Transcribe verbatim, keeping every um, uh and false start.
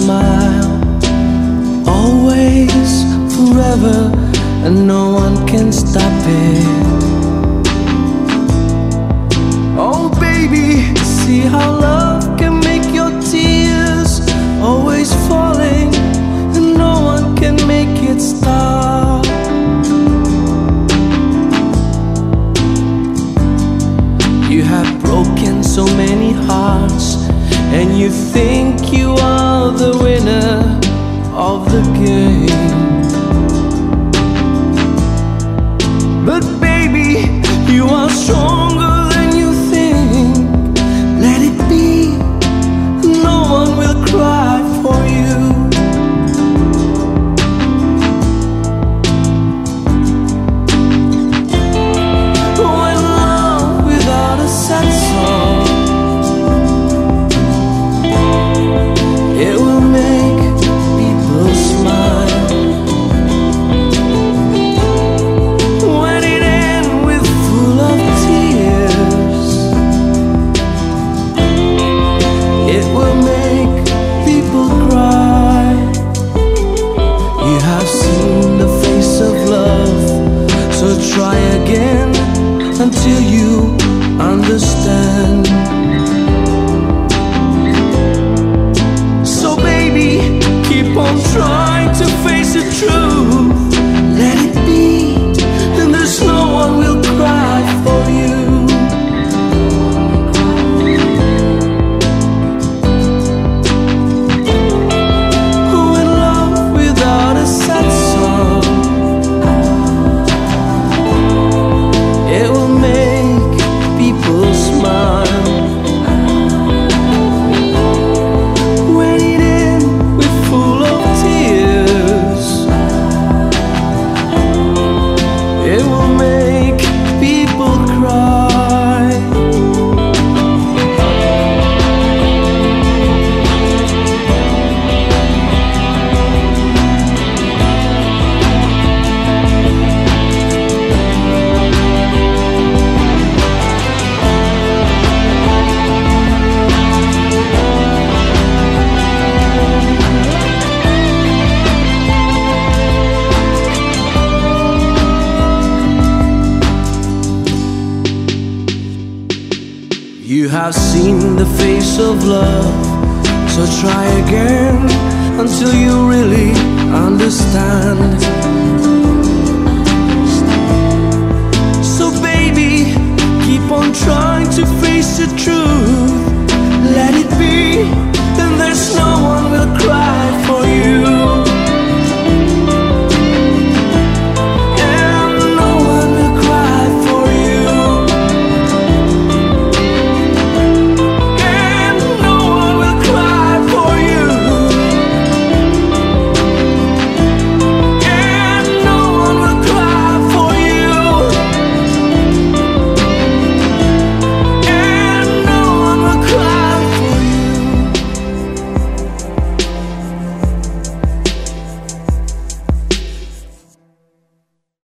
smile, always, forever, and no one can stop it. Oh baby, see how love can make your tears always falling, and no one can make it stop. You have broken so many hearts, and you think you are the winner of the game. But baby, you are stronger than you think. Let it be, no one will cry for you. When love without a sad song, it will make people smile. When it ends with full of tears, it will make people cry. You have seen the face of love, so try again until you understand. So baby, keep on trying to face the truth. Let it be, and there's no one will cry for you. When love without a sad song, it will make people smile. When it ends with full of tears, it will make people cry. You have seen the face of love, so try again until you really understand. So baby, keep on trying to face the truth.